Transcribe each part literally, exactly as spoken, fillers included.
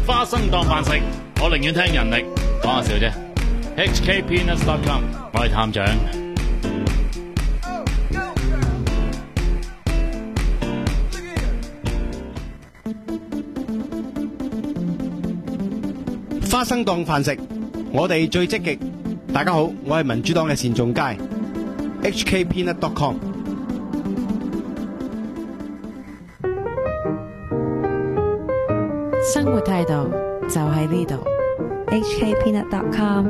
花生當飯食，我寧願聽人力，講下笑啫。H K Peanuts dot com， 我係探長。 花生當飯食，我哋最積極。大家好，我係民主黨嘅單仲偕。H K Peanuts dot com。 生活態度就喺呢度。 H K Peanuts dot com。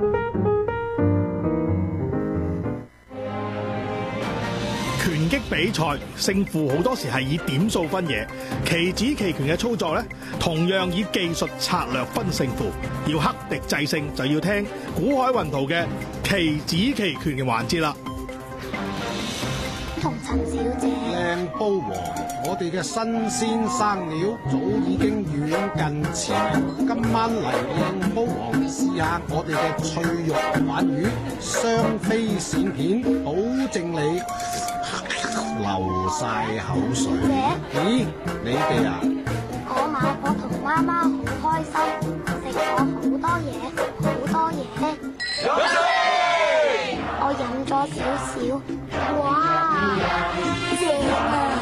拳擊比賽勝負好多時係以點數分野，棋子棋拳嘅操作呢，同樣以技術策略分勝負。要克敵制勝，就要聽古海雲圖嘅棋子棋拳嘅環節啦。 同陳小姐， 靚煲王，我哋嘅新鮮生料早已經遠近馳名。今晚嚟靚煲王試下我哋嘅脆肉鯇魚，雙飛鱔片，保證你流晒口水。咦，你哋啊？ 我買我同媽媽好開心，食咗好多嘢，好多嘢。我飲咗少少，哇，正啊！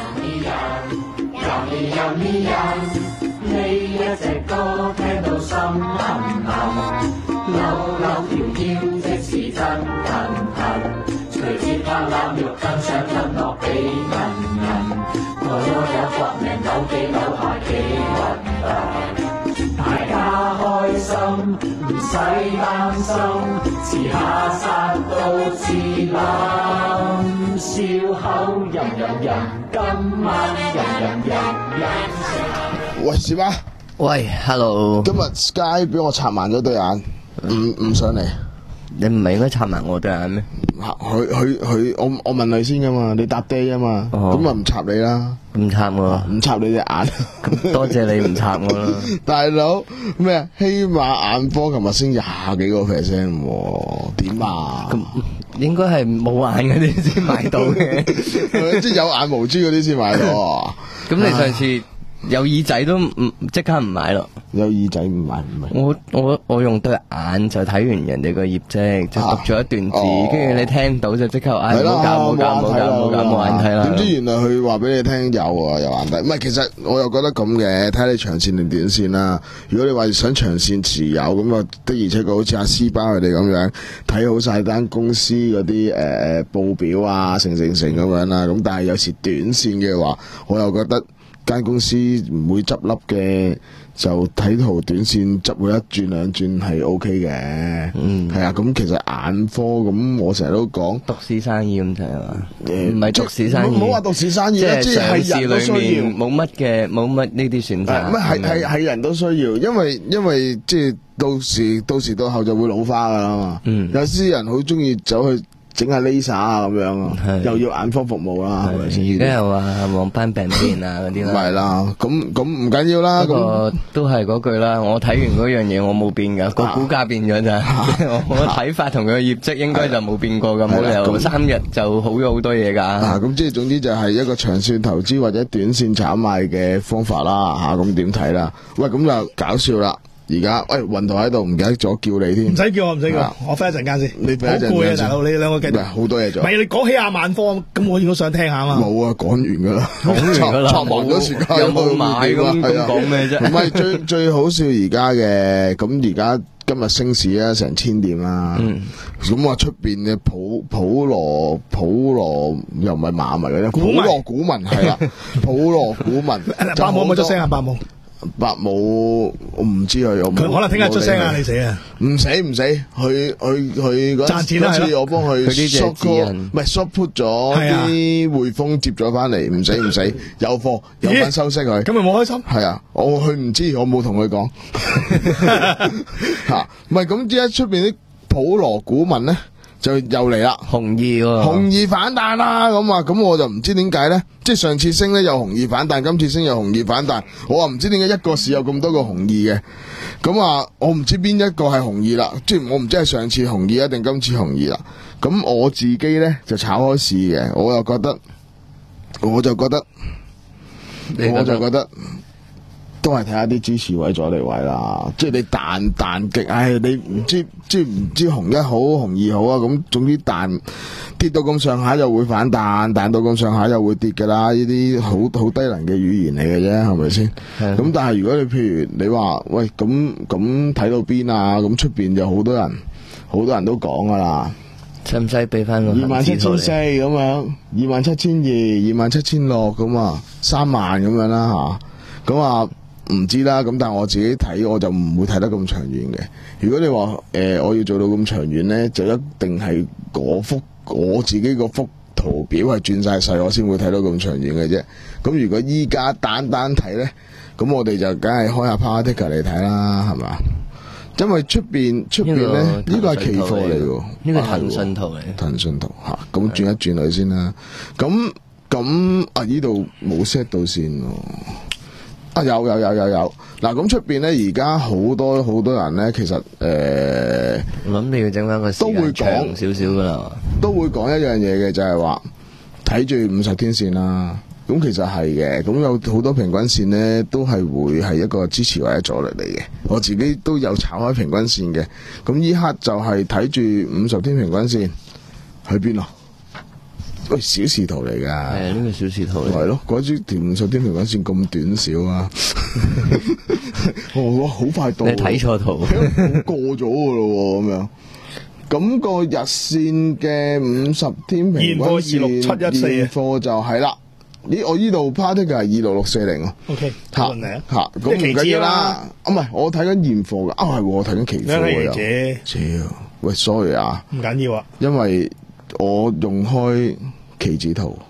呢一隻歌聽到心痕痕，扭扭跳跳即是真騰騰，隨節拍攬肉更想吞落幾銀銀，我有搏命扭幾扭下幾混蛋。大家開心，唔使擔心，遲下殺到自冧，笑口吟吟吟，今晚吟吟吟吟。 喂，小媽。 喂 ，hello。 今日 Sky 俾我插盲咗對眼，唔唔上嚟。 你唔係應該插盲我對眼咩？ 佢佢佢，我我問佢先噶嘛，你搭爹啊嘛，咁咪唔插你啦。 唔插我， 唔插你隻眼。 咁多謝你唔插我啦。 大佬咩？希瑪眼科琴日升廿幾個 percent， 點啊？ 咁應該係冇眼嗰啲先買到嘅， 即係有眼無珠嗰啲先買到。 咁你上次？有耳仔都唔即刻唔買咯， 有耳仔唔買唔買。 我我我用對眼就睇完人哋個業績，就讀咗一段字，跟住、啊哦、你聽到就即刻唉，唔好搞唔好搞唔好搞唔好搞冇眼睇啦。 點知原來佢話俾你聽有啊，有眼睇。唔係，其實我又覺得咁嘅，睇你長線定短線啦。如果你話想長線持有咁啊，的而且確好似阿斯巴佢哋咁樣睇好晒單公司嗰啲誒誒報表啊，成成成咁樣啦。咁但係有時短線嘅話，我又覺得。間公司唔會執笠嘅，就睇圖短線執佢一轉兩轉係 O K 嘅。嗯，係啊，咁其實眼科咁，我成日都講獨市生意咁就係嘛，唔係獨市生意。 唔好話獨市生意啦，即係上市裏面冇乜嘅，冇乜呢啲選擇。 唔係係係係人都需要，因為因為即係到時到時到後就會老花噶啦嘛。嗯，有啲人好中意走去。整下 laser 啊咁樣啊，又要眼科服務啦，係咪先？ 而家又話黃斑病變啊嗰啲啦， 係啦，咁咁唔緊要啦。 不過都係嗰句啦，我睇完嗰樣嘢我冇變噶，個股價變咗咋，我睇法同佢嘅業績應該就冇變過噶，冇理由三日就好咗好多嘢噶。 啊，咁即係總之就係一個長線投資或者短線炒賣嘅方法啦，吓咁點睇啦？喂，咁就搞笑啦！而家喂雲圖喺度，唔記得咗叫你添。 唔使叫我，唔使叫我，我瞓一陣間先。 你瞓一陣間先。 好攰啊，大佬，你兩個繼續。 好多嘢做。 唔係你講起亞萬科，咁我應該想聽下嘛。 冇啊，講完噶啦， 講完噶啦。 插完咗時間有冇買咁咁講咩啫？ 唔係最最好笑而家嘅，咁而家今日升市啊，成千點啦。咁話出邊嘅普普羅普羅又唔係馬迷嗰啲，普羅股民係啦，普羅股民。 伯母有冇出聲啊？伯母。 伯母我唔知佢有冇， 佢可能聽日出聲啊！你死啊！ 唔死唔死，佢佢佢嗰次我幫佢 short call，唔係 short put 咗啲匯豐接咗翻嚟，唔死唔死，有貨有份收息佢。 咁咪冇開心？ 係啊，我佢唔知，我冇同佢講吓，唔係咁，而家出邊啲普羅股民咧。就又嚟啦， 紅二喎， 紅二反彈啦，咁啊，咁我就唔知點解咧，即係上次升咧又紅二反彈，今次升又紅二反彈，我話唔知點解一個市有咁多個紅二嘅，咁啊，我唔知邊一個係紅二啦，即係我唔知係上次紅二啊定今次紅二啦，咁我自己咧就炒開市嘅，我又覺得，我就覺得，我就覺得。 都係睇下啲支持位阻力位啦，即係你彈彈極，唉，你唔知即係唔知紅一好紅二好啊，咁總之彈跌到咁上下又會反彈，彈到咁上下又會跌㗎啦，呢啲好好低能嘅語言嚟嘅啫，係咪先？咁但係如果你譬如你話喂咁咁睇到邊啊？咁出邊就好多人好多人都講㗎啦。 使唔使俾翻個二萬七千四咁樣，二萬七千二，二萬七千六咁啊，三萬咁樣啦吓，咁啊唔知啦。咁但係我自己睇，我就唔會睇得咁長遠嘅。如果你話誒、呃、我要做到咁長遠咧，就一定係嗰幅我自己個幅圖表係轉晒細，我先會睇到咁長遠嘅啫。咁如果依家單單睇咧，咁我哋就梗係開下 Power Ticker 嚟睇啦，係嘛？因為出邊出邊咧，呢個係期貨嚟嘅， 呢個騰訊圖嚟， 騰訊圖吓，咁轉一轉佢先啦。咁咁啊，呢度冇 set 到線喎。啊，有有有有有。嗱，咁出邊咧，而家好多好多人咧，其實誒，呃、 我諗你要整翻個時間長少少噶啦， 都會講一樣嘢嘅，就係話睇住五十天線啦。咁其實係嘅，咁有好多平均線呢都係會係一個支持或者阻力嚟嘅。我自己都有炒開平均線嘅，咁依刻就係睇住五十天平均線去邊啊？喂，小時圖嚟㗎，係啊，呢個小時圖嚟， 係咯，嗰支條五十天平均線咁短少啊！我好快到， 你睇錯圖， 過咗㗎咯喎，咁樣。咁個日線嘅五十天平均線， 現貨二六七一四， 現貨就係啦。咦，我呢度 Power Ticker 係二六六四零啊。 O K， 吓吓，咁唔緊要啦。啊，唔係，我睇緊現貨噶。啊，係我睇緊期貨嘅又。超，喂 ，sorry 啊。 唔緊要啊。因為我用開期指圖。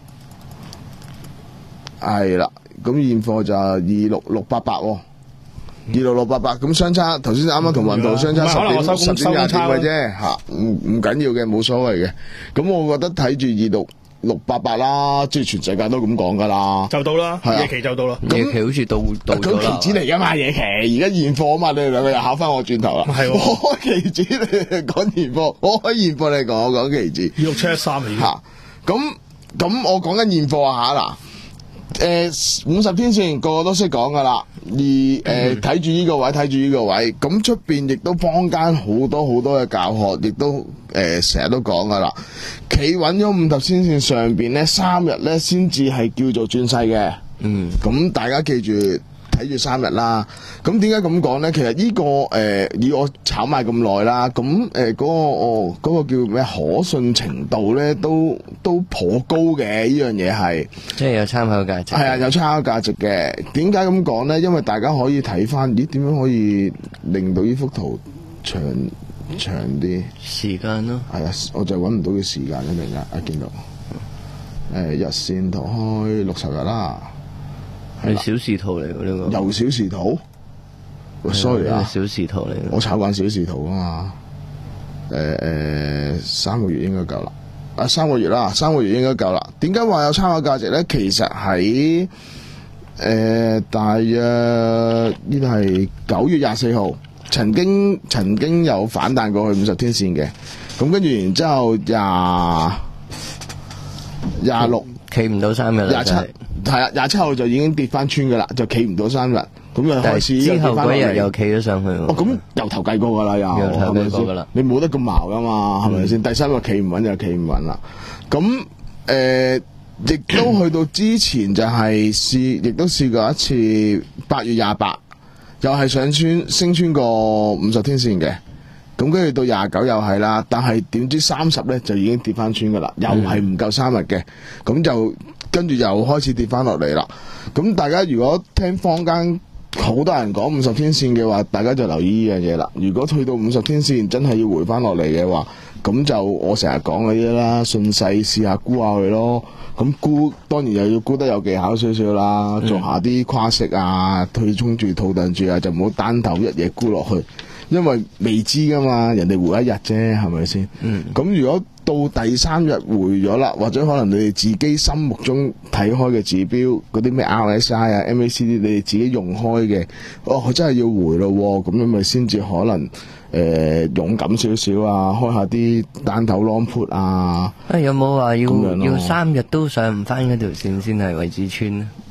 係啦，咁現貨就二六六八八。二六六八八，咁相差，頭先啱啱同運動相差十點十點廿點嘅啫，吓，唔唔緊要嘅，冇所謂嘅。咁我覺得睇住二六六八八啦，即係全世界都咁講噶啦， 就到啦，夜期就到啦。 夜期好似到到咗啦。 佢期指嚟噶嘛，夜期，而家現貨啊嘛，你哋兩個又考翻我轉頭啦。係，我開期指你哋講現貨，我開現貨你講我講期指。 二六七一三嚟嘅。 吓，咁咁我講緊現貨啊吓嗱。誒，五十天線個個都識講噶啦，而誒睇住呢個位，睇住呢個位，咁出邊亦都坊間好多好多嘅教學，亦都誒成日都講噶啦，企穩咗五十天線上邊咧，三日咧先至係叫做轉勢嘅。嗯，咁大家記住睇住三日啦。咁點解咁講咧？其實呢、這個誒、呃、以我炒賣咁耐啦，咁誒嗰個哦嗰、那個叫咩可信程度咧，都都頗高嘅。呢樣嘢係即係有參考價值。 係啊，有參考價值嘅。點解咁講咧？因為大家可以睇翻，咦？點樣可以令到呢幅圖長長啲時間咯？ 係啊，我就揾唔到嘅時間一定啊！一見到誒、呃、日線圖開六十日啦。 係小時圖嚟嘅呢個， 又小時圖。sorry 啊， 小時圖嚟嘅。 我炒慣小時圖啊嘛。誒、呃、誒，三個月應該夠啦。啊，三個月啦，三個月應該夠啦。點解話有參考價值咧？其實喺誒、呃、大約呢度係九月廿四號，曾經曾經有反彈過去五十天線嘅。咁跟住然之後廿廿六企唔到三日啦， 廿七。係啊，廿七號就已經跌翻穿噶啦，就企唔到三日，咁就開始之後嗰日又企咗上去。 哦，咁由頭計過噶啦，又由頭計過噶啦， 你冇得咁矛噶嘛，係咪先？第三個企唔穩就企唔穩啦。咁誒，亦都去到之前就係試，亦都試過一次八月廿八，又係上穿升穿過五十天線嘅。咁跟住到廿九又係啦，但係點知三十咧就已經跌翻穿噶啦，又係唔夠三日嘅，咁就。跟住又開始跌翻落嚟啦。咁大家如果聽坊間好多人講五十天線嘅話，大家就留意呢樣嘢啦。如果去到五十天線真係要回翻落嚟嘅話，咁就我成日講嗰啲啦，順勢試下沽下佢咯。咁沽當然又要沽得有技巧少少啦，做下啲跨式啊，退衝住套戥住啊，就唔好單頭一嘢沽落去，因為未知噶嘛，人哋回一日啫，係咪先？嗯。咁如果到第三日回咗啦，或者可能你哋自己心目中睇開嘅指標，嗰啲咩 R S I 啊、M A C D， 你哋自己用開嘅，哦，佢真係要回咯，咁樣咪先至可能誒、呃、勇敢少少啊，開下啲單頭 long put 啊。 啊，有冇話要要三日都上唔翻嗰條線先係為止穿咧？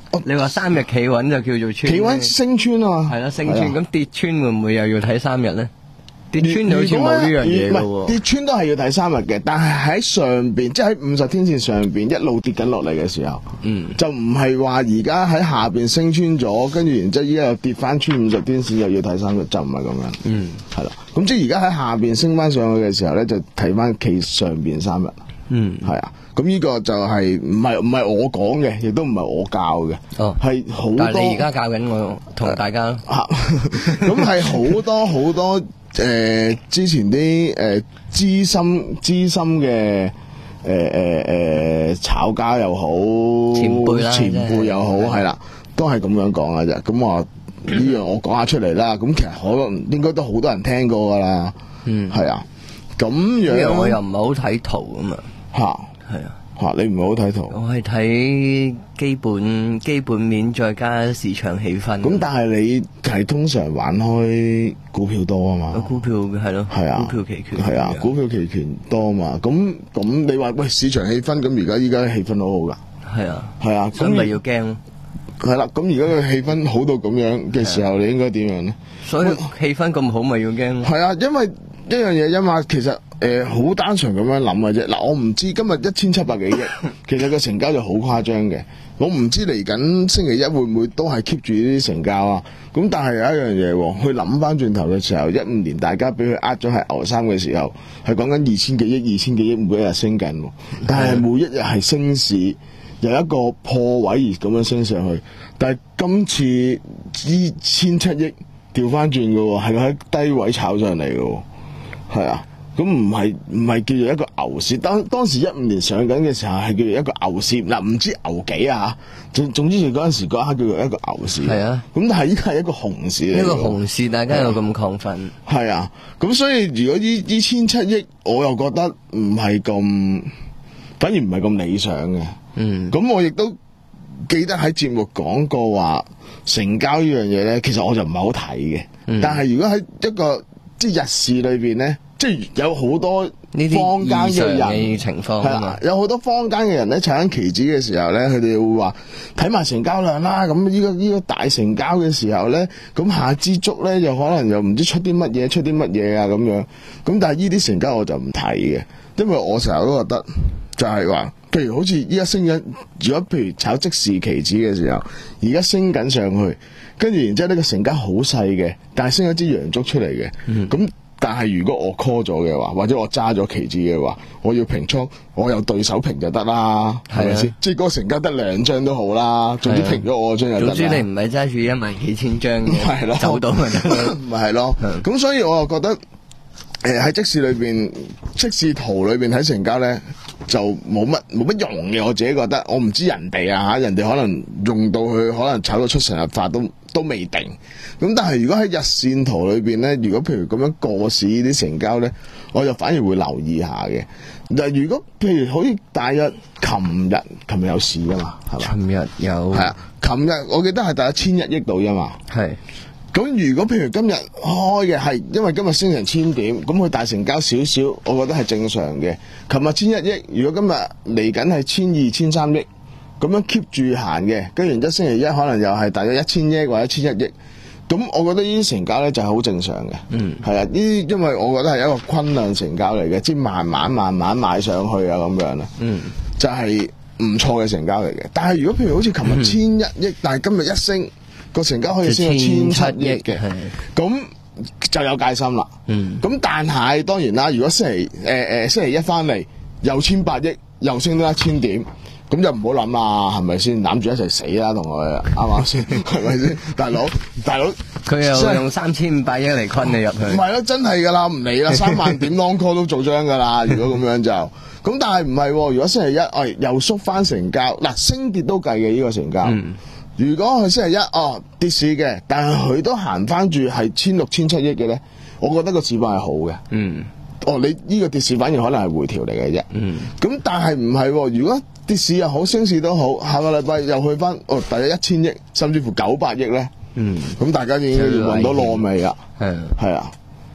你話三日企穩就叫做穿， 企穩升穿啊嘛， 係啦升穿，咁跌穿會唔會又要睇三日咧？跌穿好似冇呢樣嘢嘅喎， 跌穿都係要睇三日嘅，但係喺上邊，即係喺五十天線上邊一路跌緊落嚟嘅時候， 嗯， 就唔係話而家喺下邊升穿咗，跟住然之後依家又跌翻穿五十天線，又要睇三日，就唔係咁樣， 嗯， 係啦，咁即係而家喺下邊升翻上去嘅時候咧，就睇翻企上邊三日， 嗯， 係啊，咁呢個就係唔係唔係我講嘅，亦都唔係我教嘅， 哦， 係好多。 但係你而家教緊我同大家咯， 咁係好多好多。誒、呃，之前啲誒資深資深嘅誒誒誒炒家又好， 前輩啦， 前輩又好，係啦，都係咁樣講嘅啫。咁話呢樣我講下出嚟啦。咁其實可能應該都好多人聽過噶啦。嗯，係啊。咁樣我又唔係好睇圖啊嘛。 吓， 係啊。 吓，你唔係好睇圖？ 我係睇基本基本面，再加市場氣氛。 咁但係你係通常玩開股票多啊嘛？ 股票係咯，係啊，股票期權係啊，股票期權多啊嘛。咁咁你話喂市場氣氛，咁而家依家氣氛好好噶。 係啊， 係啊， 咁咪要驚咯。 係啦，咁而家嘅氣氛好到咁樣嘅時候，你應該點樣咧？ 所以氣氛咁好，咪要驚。 係啊，因為一樣嘢因嘛，其實。誒，好、呃、單純咁樣諗嘅啫。嗱，我唔知今日一千七百幾億，其實個成交就好誇張嘅。我唔知嚟緊星期一會唔會都係 keep 住呢啲成交啊？咁但係有一樣嘢，去諗翻轉頭嘅時候，一五年大家俾佢呃咗係牛三嘅時候，係講緊二千幾億、二千幾億每一日升緊，但係每一日係升市，由一個破位而咁樣升上去。但係今次呢千七億調翻轉嘅，係喺低位炒上嚟嘅，係啊。咁唔係唔係叫做一個牛市，當當時一五年上緊嘅時候係叫做一個牛市，嗱唔知牛幾啊，總總之嗰陣時嗰一刻叫做一個牛市。係啊，咁但係依家係一個熊市嚟。 一個熊市，大家又咁亢奮。 係啊，咁所以如果呢呢千七億，我又覺得唔係咁，反而唔係咁理想嘅。嗯，咁我亦都記得喺節目講過話，成交呢樣嘢咧，其實我就唔係好睇嘅。嗯、但係如果喺一個即係日市裏邊咧。即係有好多坊間嘅人情況係啦，有好多坊間嘅人咧，踩緊期指嘅時候咧，佢哋會話睇埋成交量啦。咁呢個呢個大成交嘅時候咧，咁下支燭咧又可能又唔知出啲乜嘢，出啲乜嘢啊咁樣。咁但係呢啲成交我就唔睇嘅，因為我成日都覺得就係話，譬如好似依家升緊，如果譬如炒即時期指嘅時候，而家升緊上去，跟住然之後呢個成交好細嘅，但係升咗支陽燭出嚟嘅，咁、嗯。但係如果我 call 咗嘅話，或者我揸咗期指嘅話，我要平倉，我有對手平就得啦，係咪先？即係嗰個成交得兩張都好啦，總之平咗我張就得啦。 總之你唔係揸住一萬幾千張嘅，走到咪得。 咪係咯，咁所以我又覺得，誒、呃、喺即時裏邊，即時圖裏邊睇成交咧，就冇乜冇乜用嘅。我自己覺得，我唔知人哋啊吓，人哋可能用到佢，可能炒到出神入化都都未定。咁但係如果喺日線圖裏邊咧，如果譬如咁樣過市呢啲成交咧，我就反而會留意下嘅。但係如果譬如好似大約琴日，琴日有市噶嘛，係嘛？ 琴日有係啊，琴日我記得係大約千一億度啫嘛。係。咁如果譬如今日開嘅係，因為今日升成千點，咁佢大成交少少，我覺得係正常嘅。琴日千一億，如果今日嚟緊係千二、千三億，咁樣 keep 住行嘅，跟住然之後星期一可能又係大約一千億或者千一億。咁我覺得呢啲成交咧就係好正常嘅，嗯，係啊，呢啲因為我覺得係一個昆量成交嚟嘅，即係慢慢慢慢買上去啊咁樣啦，嗯，就係唔錯嘅成交嚟嘅。但係如果譬如好似琴日千一億，嗯、但係今日一升個成交可以升到千七億嘅，咁就有戒心啦，嗯，咁但係當然啦，如果星期誒誒、呃、星期一翻嚟又千八億，又升到一千點。咁就唔好諗啊，係咪先攬住一齊死啦，同佢啱唔啱先？係咪先？大佬，大佬， 佢又用三千五百億嚟昆你入去。 唔係咯，真係噶啦，唔理啦，三萬點 long call 都做張噶啦。如果咁樣就，咁但係唔係，如果星期一，哎又縮翻成交，嗱升跌都計嘅呢個成交。嗯、如果係星期一，哦跌市嘅，但係佢都行翻住係千六千七億嘅咧，我覺得個市況係好嘅。嗯。哦，你呢個跌市反而可能係回調嚟嘅啫。嗯。咁但係唔係，如果跌市又好，升市都好，下個禮拜又去翻哦，大約一千億，甚至乎九百億咧。嗯。咁大家已經要揾到糯味啦。係。係啊。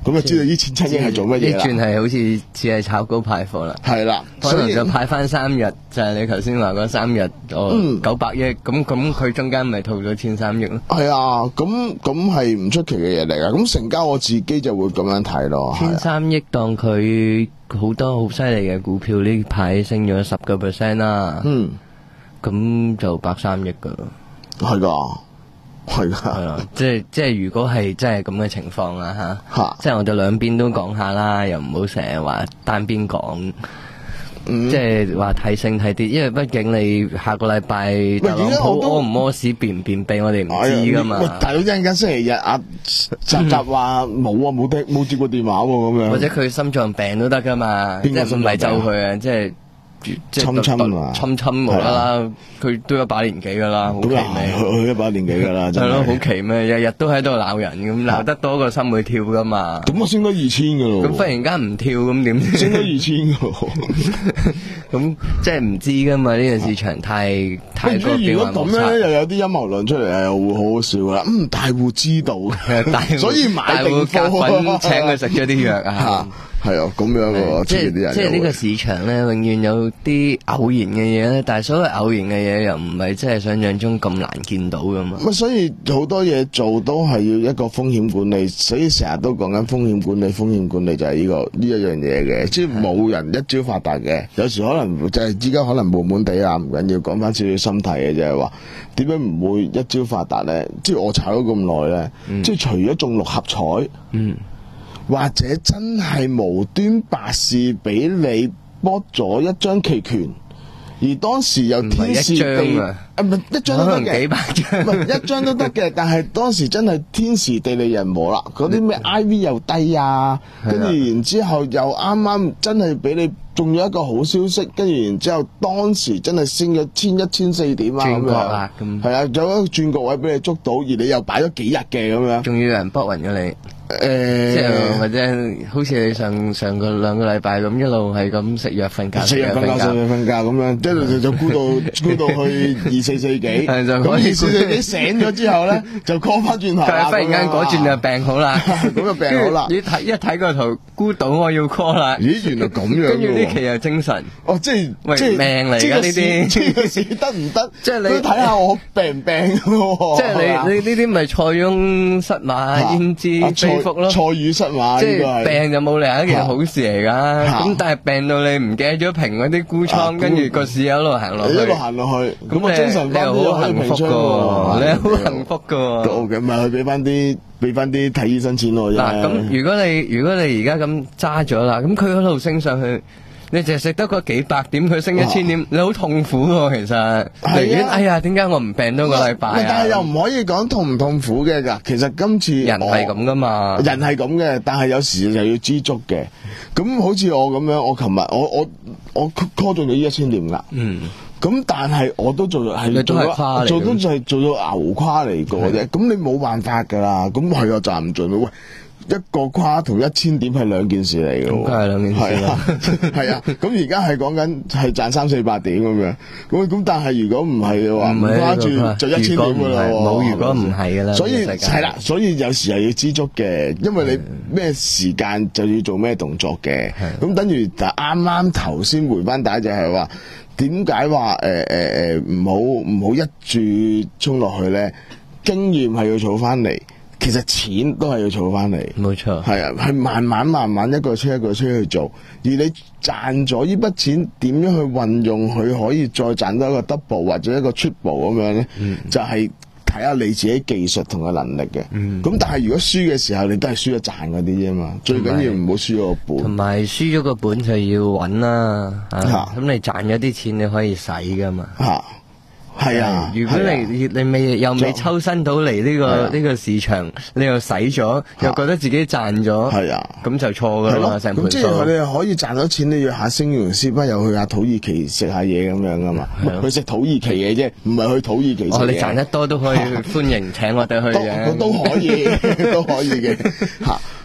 咁就知道呢千七億係做乜嘢啦。 呢轉係好似只係炒高派貨啦。 係啦， 可能就派翻三日，就係你頭先話嗰三日，哦九百億，咁咁佢中間咪套咗千三億咯。 係啊，咁咁係唔出奇嘅嘢嚟噶。咁成交我自己就會咁樣睇咯。 千三億當佢好多好犀利嘅股票呢排升咗十個 percent 啦。 嗯， 咁就百三億噶咯。 係噶。係噶， 係啦，即係即係如果係真係咁嘅情況啦吓，即係我哋兩邊都講下啦，又唔好成日話單邊講，即係話睇升睇跌，因為畢竟你下個禮拜特朗普屙唔屙屎便唔便秘，我哋唔知噶嘛。 大佬一陣間星期日啊，集集話冇啊，冇聽冇接過電話喎咁樣。 或者佢心臟病都得噶嘛，即係唔係就佢啊，即係。 侵侵啊！ 侵侵無啦啦，佢都一把年紀噶啦，好奇咩？ 佢一把年紀噶啦， 係咯，好奇咩？日日都喺度鬧人咁，鬧得多個心會跳噶嘛？ 咁我升咗二千噶咯。 咁忽然間唔跳咁點？ 升咗二千噶。咁即係唔知噶嘛？呢個市場太太過變幻莫測。 如果咁咧，又有啲陰謀論出嚟，又會好好笑噶啦。嗯，大戶知道，所以買定貨， 請佢食咗啲藥啊。 係啊，咁樣喎， 即係即係呢個市場咧，永遠有啲偶然嘅嘢咧，但係所謂偶然嘅嘢又唔係真係想象中咁難見到噶嘛。 咁所以好多嘢做都係要一個風險管理，所以成日都講緊風險管理，風險管理就係呢、這個呢一樣嘢嘅，即係冇人一招發達嘅。有時可能就係依家可能悶悶地啊，唔緊要，講翻少少心態嘅就係話，點解唔會一招發達咧？即係我炒咗咁耐咧，嗯、即係除咗中六合彩，嗯。或者真係無端白事俾你剝咗一張期權，而當時又天時地啊，唔係一張都得嘅，幾百張，唔係一張都得嘅。但係當時真係天時地利人和啦，嗰啲咩 I V 又低啊，跟住然之後又啱啱真係俾你中咗一個好消息，跟住然之後當時真係升咗千一千四點啊咁樣，係啊，有一個轉角位俾你捉到，而你又擺咗幾日嘅咁樣， 仲要有人搏暈咗你。 誒， 即係或者好似你上上個兩個禮拜咁，一路係咁食藥瞓覺， 食藥瞓覺，食藥瞓覺咁樣，一路就就沽到沽到去二四四幾，咁二四四幾醒咗之後咧，就 call 翻轉頭啦。 忽然間嗰轉就病好啦， 咁就病好啦。 一睇一睇個圖，沽到我要 call 啦。 咦，原來咁樣。 跟住呢期又精神。 哦，即係即係命嚟㗎呢啲。 呢個市得唔得？ 即係你睇下我病唔病咯。 即係你你呢啲咪塞翁失馬焉知非福咯。 塞與失馬， 即係病就冇理由一件好事嚟噶，咁但係病到你唔記得咗平嗰啲沽倉，跟住個市一路行落去， 一路行落去，咁我精神翻啲好幸福噶，你好幸福噶， 都 OK，咪去俾翻啲俾翻啲睇醫生錢我啫。 嗱，咁如果你如果你而家咁揸咗啦，咁佢嗰度升上去。你淨係食得嗰幾百點，佢升一千點，你好痛苦喎。其實，寧願哎呀，點解我唔病多個禮拜啊？ 但係又唔可以講痛唔痛苦嘅㗎。其實今次人係咁噶嘛， 人係咁嘅，但係有時就要知足嘅。咁好似我咁樣，我琴日我我我 call 中咗呢一千點㗎。嗯。咁但係我都做係做咗，做都就係做到牛跨嚟過啫。咁你冇辦法㗎啦。咁係啊，賺唔盡咯。喂！一個跨同一千點係兩件事嚟嘅， 咁梗係兩件事啦。 係啊，咁而家係講緊係賺三四百點咁樣，咁咁但係如果唔係嘅話，唔跨住就一千點噶啦。 冇如果唔係噶啦。 所以係啦，所以有時係要知足嘅，因為你咩時間就要做咩動作嘅。咁等於就啱啱頭先回翻帶就係話，點解話誒誒誒唔好唔好一注衝落去咧？經驗係要儲翻嚟。其實錢都係要儲翻嚟， 冇錯， 係啊，係慢慢慢慢一個車一個車去做，而你賺咗呢筆錢點樣去運用佢，可以再賺到一個 double 或者一個 triple 咁樣咧，嗯、就係睇下你自己技術同個能力嘅。咁、嗯、但係如果輸嘅時候，你都係輸咗賺嗰啲啫嘛，最緊要唔好輸咗個本。 同埋輸咗個本就要穩啦，咁、啊、你賺咗啲錢你可以使噶嘛。啊係啊， 如果你你未又未抽身到嚟呢個呢個市場，你又使咗，又覺得自己賺咗，係啊，咁就錯噶啦，成盤數。咁即係佢哋可以賺到錢，你要下星完師不又去下土耳其食下嘢咁樣噶嘛？去食土耳其嘢啫，唔係去土耳其食嘢。 哦，你賺得多都可以歡迎請我哋去嘅， 都可以，都可以嘅吓。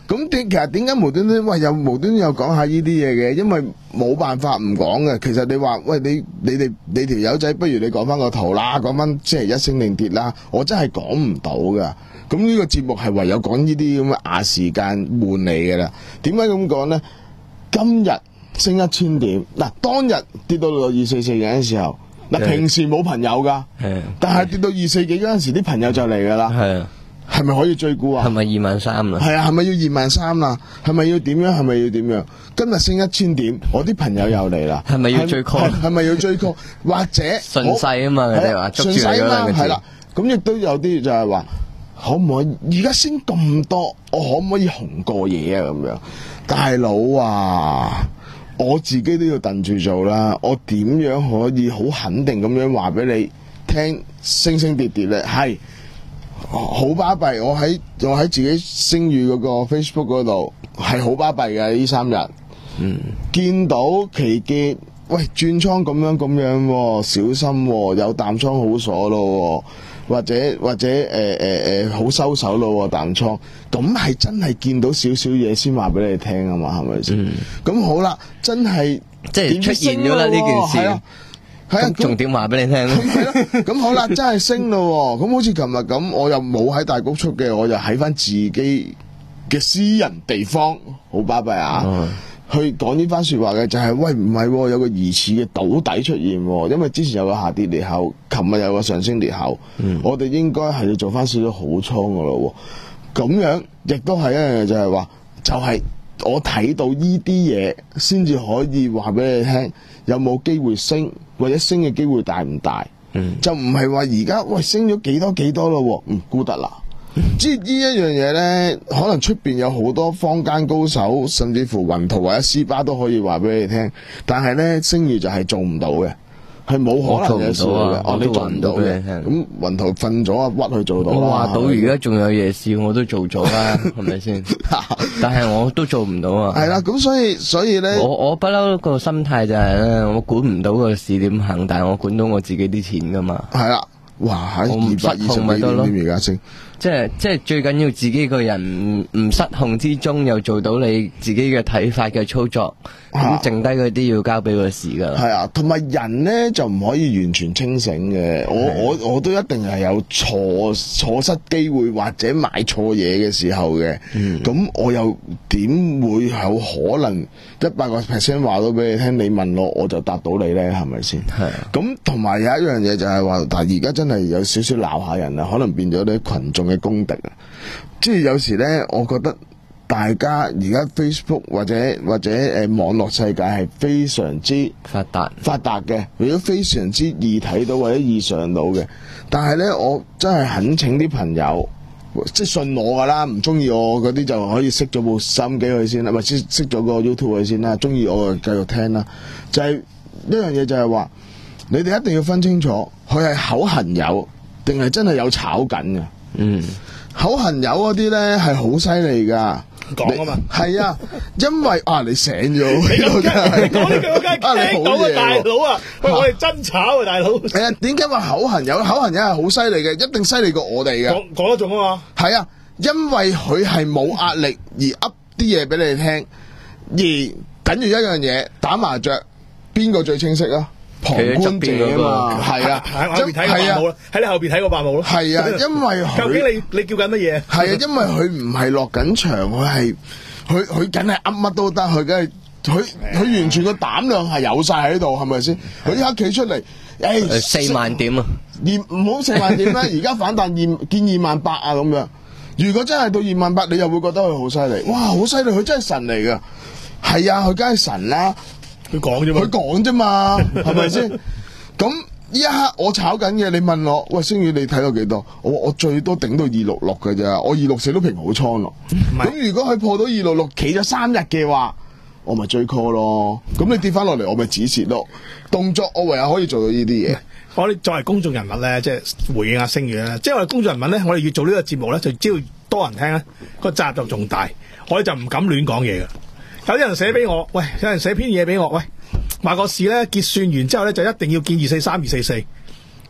咁點其實點解無端端喂又無端端又講下呢啲嘢嘅？因為冇辦法唔講嘅。其實你話喂你你哋你條友仔，不如你講翻個圖啦，講翻星期一升定跌啦，我真係講唔到噶。咁呢個節目係唯有講呢啲咁嘅亞時間換你嘅啦。點解咁講呢？今日升一千點，嗱當日跌到六二四四嘅時候，嗱平時冇朋友噶，但係跌到二四幾嗰陣時，啲朋友就嚟噶啦。係啊，係咪可以追沽啊？係咪二萬三啦？ 係啊，係咪要二萬三啦？係咪要點樣？係咪要點樣？今日升一千點，我啲朋友又嚟啦。 係咪要追 call？ 係咪要追 call？或者順勢啊嘛，佢哋話捉住你嗰兩個字。 係啦，咁亦都有啲就係話，可唔可以而家升咁多，我可唔可以紅過嘢啊？咁樣，大佬啊！我自己都要瞪住做啦，我點樣可以好肯定咁樣話俾你聽升升跌跌咧？係好巴閉，我喺我喺自己聲譽嗰個 Facebook 嗰度係好巴閉嘅呢三日。嗯，見到奇傑喂轉倉咁樣咁樣、哦，小心、哦、有淡倉好鎖咯、哦。或者或者誒誒誒好收手咯淡倉，咁係真係見到少少嘢先話俾你聽啊嘛，係咪先？咁、嗯、好啦，真係即係出現咗啦呢件事，係啊，係啊，重點話俾你聽咯。係咯，咁好啦，真係升咯，咁好似琴日咁，我又冇喺大谷出嘅，我就喺翻自己嘅私人地方，好巴閉啊！嗯去講呢番說話嘅就係、是、喂唔係、哦、有個疑似嘅倒底出現、哦，因為之前有個下跌裂口，琴日有個上升裂口，嗯、我哋應該係要做翻少少好倉噶咯。咁樣亦都係一樣嘢，就係話就係、是、我睇到呢啲嘢先至可以話俾你聽，有冇機會升或者升嘅機會大唔大？嗯、就唔係話而家喂升咗幾多幾多咯，唔估得啦。即係呢一樣嘢呢，可能出邊有好多坊間高手，甚至乎雲圖或者斯巴都可以話俾你聽，但係呢，聲譽就係做唔到嘅，係冇可能嘅事嘅。哦，你做唔到嘅，咁雲圖瞓咗啊，屈去做到啦。 我話到而家仲有夜市，我都做咗啦，係咪先？但係我都做唔到啊。 係啦，咁所以所以呢， 我我不嬲個心態就係、是、咧，我管唔到個市點行，但係我管到我自己啲錢噶嘛。 係啦，哇，喺二百二十幾點而家升。 即係即係最緊要自己個人唔唔失控之中，又做到你自己嘅睇法嘅操作，咁、啊、剩低嗰啲要交俾個市噶啦。係啊，同埋人咧就唔可以完全清醒嘅。我我我都一定係有錯錯失機會或者買錯嘢嘅時候嘅。咁、嗯、我又點會有可能一百個 percent 話到俾你聽？你問我我就答到你咧，係咪先？係、啊。咁同埋有一樣嘢就係話，但係而家真係有少少鬧下人啦，可能變咗啲群眾嘅公敵啊！即係有時咧，我覺得大家而家 Facebook 或者或者誒、呃、網絡世界係非常之發達發達嘅，亦都非常之易睇到或者易上到嘅。但係咧，我真係懇請啲朋友，即係信我噶啦，唔中意我嗰啲就可以熄咗部收音機佢先啦，咪熄熄咗個 YouTube 佢先啦。中意我就繼續聽啦。就係一樣嘢，就係話你哋一定要分清楚，佢係口痕友定係真係有炒緊嘅。嗯，口痕友嗰啲咧係好犀利噶，講啊嘛，係啊，因為啊你醒咗，你講呢句我梗係聽到啊，大佬啊，喂我哋真炒啊，大佬，係啊，點解話口痕友？口痕友係好犀利嘅，一定犀利過我哋嘅，講講得中啊嘛，係啊，因為佢係冇壓力而噏啲嘢俾你聽，而等於一樣嘢打麻雀，邊個最清晰啊？旁觀者啊嘛，係啊，喺後邊睇個白舞啦，喺你後邊睇個白舞咯，係啊，因為究竟你你叫緊乜嘢？係啊，因為佢唔係落緊場，佢係佢佢梗係噏乜都得，佢梗係佢佢完全個膽量係有晒喺度，係咪先？佢一刻企出嚟，誒四萬點啊， 二唔好四萬點啦，而家反彈二見二萬八啊咁樣。如果真係到二萬八，你又會覺得佢好犀利，哇，好犀利，佢真係神嚟噶，係啊，佢梗係神啦。佢講啫嘛，佢講啫嘛，係咪先？咁呢一刻我炒緊嘅，你問我，喂，星宇你睇到幾多？我我最多頂到二六六嘅咋，我二六四都平好倉咯。咁如果佢破到二六六，企咗三日嘅話，我咪追 call 咯。咁你跌翻落嚟，我咪止蝕咯。動作我唯有可以做到呢啲嘢。我哋作為公眾人物咧，即係回應下星宇咧，即係我哋公眾人物咧，我哋要做呢個節目咧，就只要多人聽咧，個責任就仲大。我哋就唔敢亂講嘢噶。有啲人寫俾我，喂，有人寫篇嘢俾我，喂，話個市咧結算完之後咧就一定要見二四三、二四四，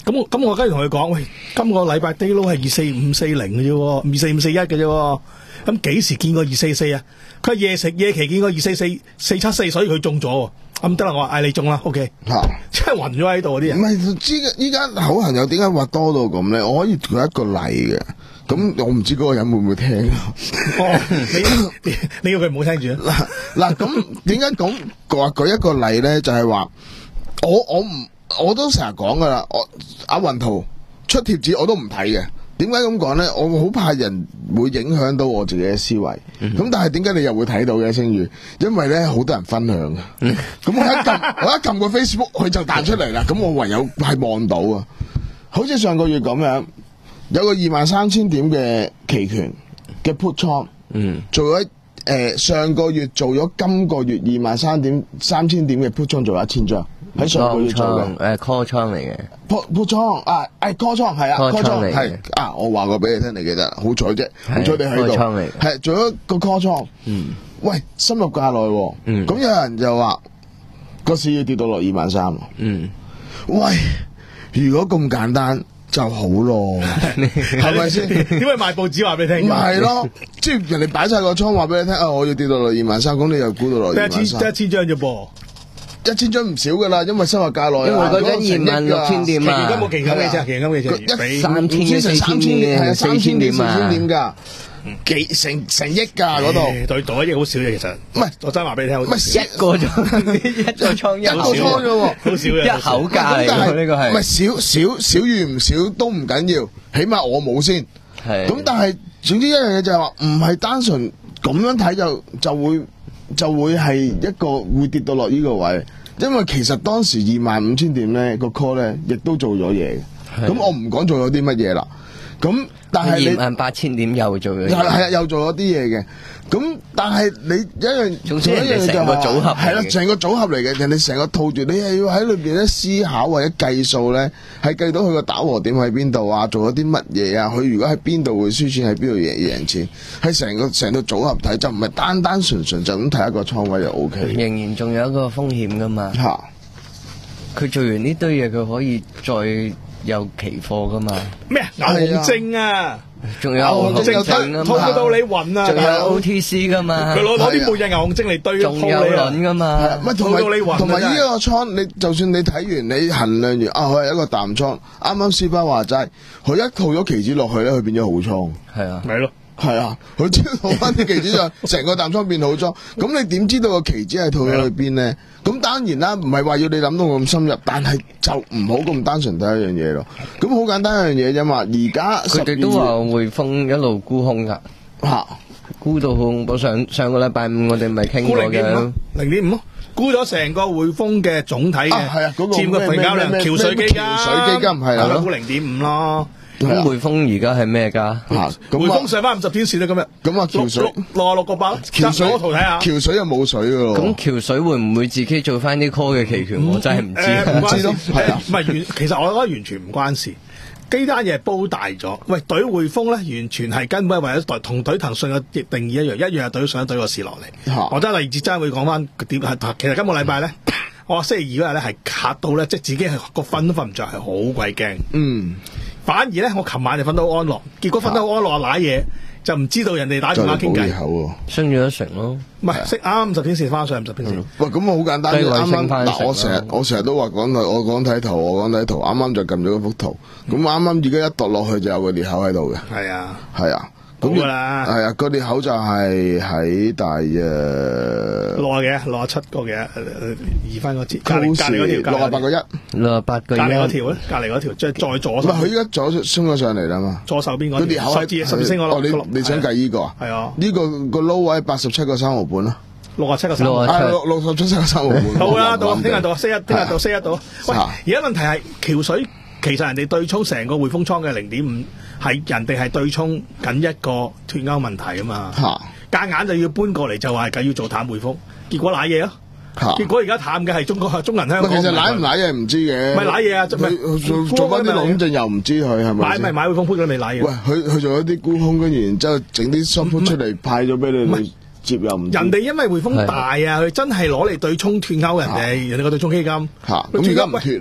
咁我咁我梗係同佢講，喂，今個禮拜 day low 係二四五四零嘅啫，二四五四一嘅啫。咁幾時見過二四四啊？佢夜食夜期見過二四四四七四，所以佢中咗。咁得啦，我話嗌你中啦 ，OK。吓，真係暈咗喺度啲人。 唔係，依依家口痕又點解話多到咁咧？我可以舉一個例嘅。咁我唔知嗰個人會唔會聽。 哦，你你你要佢唔好聽住啊。嗱嗱，咁點解講話舉一個例咧？就係話我我唔我都成日講噶啦。我阿雲圖出貼紙我都唔睇嘅。點解咁講咧？我好怕人會影響到我自己嘅思維。咁、嗯、但係點解你又會睇到嘅星宇？因為咧好多人分享嘅。咁、嗯、我一撳我一撳個 Facebook，佢就彈出嚟啦。咁我唯有係望到啊。好似上個月咁樣，有個二萬三千點嘅期權嘅 put 倉，嗯，做咗誒、呃、上個月做咗今個月二萬三點三千點嘅 put 倉做咗一千張。喺上個月做嘅， 誒 call 倉嚟嘅 ，put put 倉啊，誒 call 倉係啊 ，call 倉係啊，我話過俾你聽，你記得，好彩啫，好彩你喺度，係做咗個 call 倉，嗯，喂，深入價內，嗯，咁有人就話個市要跌到落二萬三，嗯，喂，如果咁簡單就好咯，係咪先？ 點解賣報紙話俾你聽？ 唔係咯，即係人哋擺晒個倉話俾你聽，啊，我要跌到落二萬三，咁你又估到落二萬三， 得一千張啫噃。 一千張唔少噶啦，因為收入價內， 因為嗰張二萬六千點啊， 期金冇期金嘅啫，期金嘅啫， 一三千成三千點，係啊，三千點、四千點噶， 嗯、 幾成成億噶嗰度， 對做一億好少嘅其實，唔係我真話俾你聽， 唔係一個倉，一個倉一個倉啫喎， 好少嘅， 一口價嚟嘅呢個係， 唔係少少少與唔少都唔緊要，起碼我冇先，係，咁但係總之一樣嘢就係話，唔係單純咁樣睇就就會就會係一個會跌到落呢個位。因為其實當時二萬五千點咧個 call 咧亦都做咗嘢嘅，咁我唔講做咗啲乜嘢啦。咁但係你二萬八千點又做咗， 係係啊，又做咗啲嘢嘅。咁但係你一樣， 總之係成個組合， 係啦，成個組合嚟嘅。人哋成個套住，你係要喺裏邊咧思考或者計數咧，係計到佢個打和點喺邊度啊，做咗啲乜嘢啊？佢如果喺邊度會輸錢，喺邊度贏贏錢，係成個成個組合睇，就唔係單單純純就咁睇一個倉位就 O K。 仍然仲有一個風險噶嘛。 吓， 佢做完呢堆嘢，佢可以再有期貨噶嘛？ 咩牛熊證啊？ 仲有牛熊證啊套到到你暈啊！ 仲有 O T C 噶嘛？ 佢攞攞啲每日牛熊證嚟對， 仲有輪噶嘛？ 乜同埋同埋呢個倉，你就算你睇完，你衡量完啊，佢係一個淡倉。啱啱師班話齋，佢一套咗期指落去咧，佢變咗好倉。 係啊， 係咯。 係啊，佢只套翻啲期指上，成個淡倉變好倉。咁你點知道個期指係套咗去邊咧？咁當然啦，唔係話要你諗到咁深入，但係就唔好咁單純睇一樣嘢咯。咁好簡單一樣嘢啫嘛。而家佢哋都話匯豐一路沽空噶，吓沽到好恐怖。上上個禮拜五我哋咪傾過嘅零點五咯，沽咗成個匯豐嘅總體嘅， 係啊，嗰個佔個成交量，橋水基金， 橋水基金係啊， 沽零點五咯。 咁匯豐而家係咩價？ 匯豐上翻五十天線啦，今日咁啊，橋水六啊六個八， 橋水我圖睇下， 橋水又冇水噶咯。 咁橋水會唔會自己做翻啲 call 嘅期權？我真係唔知。 唔關事， 係啊， 唔係完，其實我覺得完全唔關事。呢單嘢煲大咗，喂，懟匯豐咧，完全係根本係為咗同懟騰訊嘅定義一樣，一樣係懟上懟個市落嚟。我真係第二節真係會講翻點係，其實今個禮拜咧。我星期二嗰日咧係嚇到咧，即係自己係個瞓都瞓唔着，係好鬼驚。嗯，反而咧我琴晚就瞓到安樂，結果瞓得好安樂啊，瀨嘢就唔知道人哋打電話傾偈。 升咗一成咯， 唔係升啱五十天線翻上五十天線。 喂，咁啊好簡單嘅，啱啱嗱我成日我成日都話講我講睇圖，我講睇圖，啱啱就撳咗嗰幅圖，咁啱啱而家一度落去就有個裂口喺度嘅。 係啊， 係啊。 咁噶啦， 係啊，個裂口就係喺大約六啊幾，六啊七個幾，移翻個字，隔離隔離嗰條， 六啊八個一， 六啊八個一， 隔離嗰條咧，隔離嗰條即係再左手。 唔係佢而家左升咗上嚟啦嘛， 左手邊嗰條裂口係十字升咗落。 哦，你你想計呢個啊？ 係啊， 呢個個 low 位八十七個三毫半啦， 六啊七個三毫半，六六十七個三毫半。 到啦，到聽日到，星期一聽日到，星期一到。喂，而家問題係橋水，其實人哋對沖成個匯豐倉嘅零點五。係人哋係對沖緊一個脫歐問題啊嘛，夾硬就要搬過嚟就話係要做淡匯豐，結果瀨嘢咯。結果而家淡嘅係中國中銀香港。 其實瀨唔瀨嘢唔知嘅。 咪瀨嘢啊！ 佢做翻啲籠證又唔知佢係咪？ 買咪買匯豐 put 咗未瀨嘢？ 喂，佢佢做咗啲沽空，跟住然之後整啲 short put 出嚟派咗俾你哋接又唔知。 人哋因為匯豐大啊，佢真係攞嚟對沖脫歐人哋，人哋個對沖基金。 嚇！咁而家唔脫啦咩？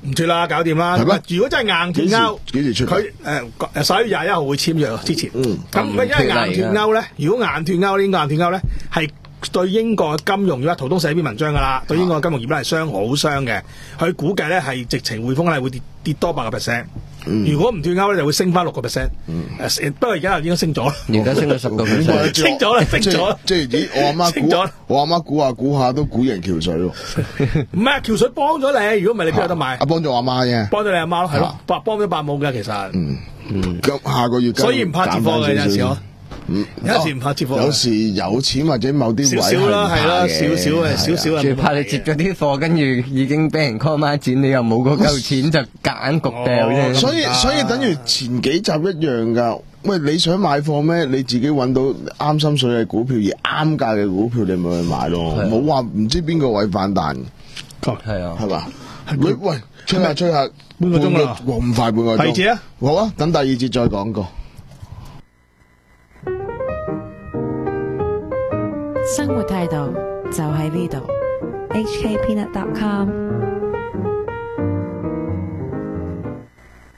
唔脱啦，搞掂啦。 係咩？ 如果真係硬脱歐， 幾時出？ 佢誒十一月廿一號會簽約之前。 嗯。 咁因為硬脱歐咧，如果硬脱歐呢個硬脱歐咧係對英國嘅金融業，陶東寫篇文章㗎啦，對英國嘅金融業咧係傷好傷嘅。佢估計咧係直情匯豐係會跌跌多百個 percent。如果唔脱歐咧，就會升翻六個 percent。誒，不過而家已經升咗啦。 而家升咗十個 percent， 升咗啦，升咗。 即係咦？我阿媽估，我阿媽估下估下都估贏橋水喎。 唔係橋水幫咗你，如果唔係你邊有得買？ 啊，幫咗我阿媽啫。 幫咗你阿媽咯，係咯，幫幫咗伯母㗎其實。 嗯嗯。咁下個月所以唔怕接貨嘅有陣時我。 嗯， 有時唔怕接貨， 有時有錢或者某啲位少少啦，係啦，少少嘅，少少啊， 最怕你接咗啲貨，跟住已經俾人 call 孖展，你又冇嗰嚿錢就夾硬焗掉啫。 所以所以等於前幾集一樣噶。喂，你想買貨咩？你自己揾到啱心水嘅股票而啱價嘅股票，你咪去買咯。冇話唔知邊個位反彈。 係啊， 係嘛？喂喂，吹下吹下， 半個鐘啦， 咁快半個鐘。 第二節啊， 好啊，等第二節再講過。 生活態度就喺呢度。 H K Peanut dot com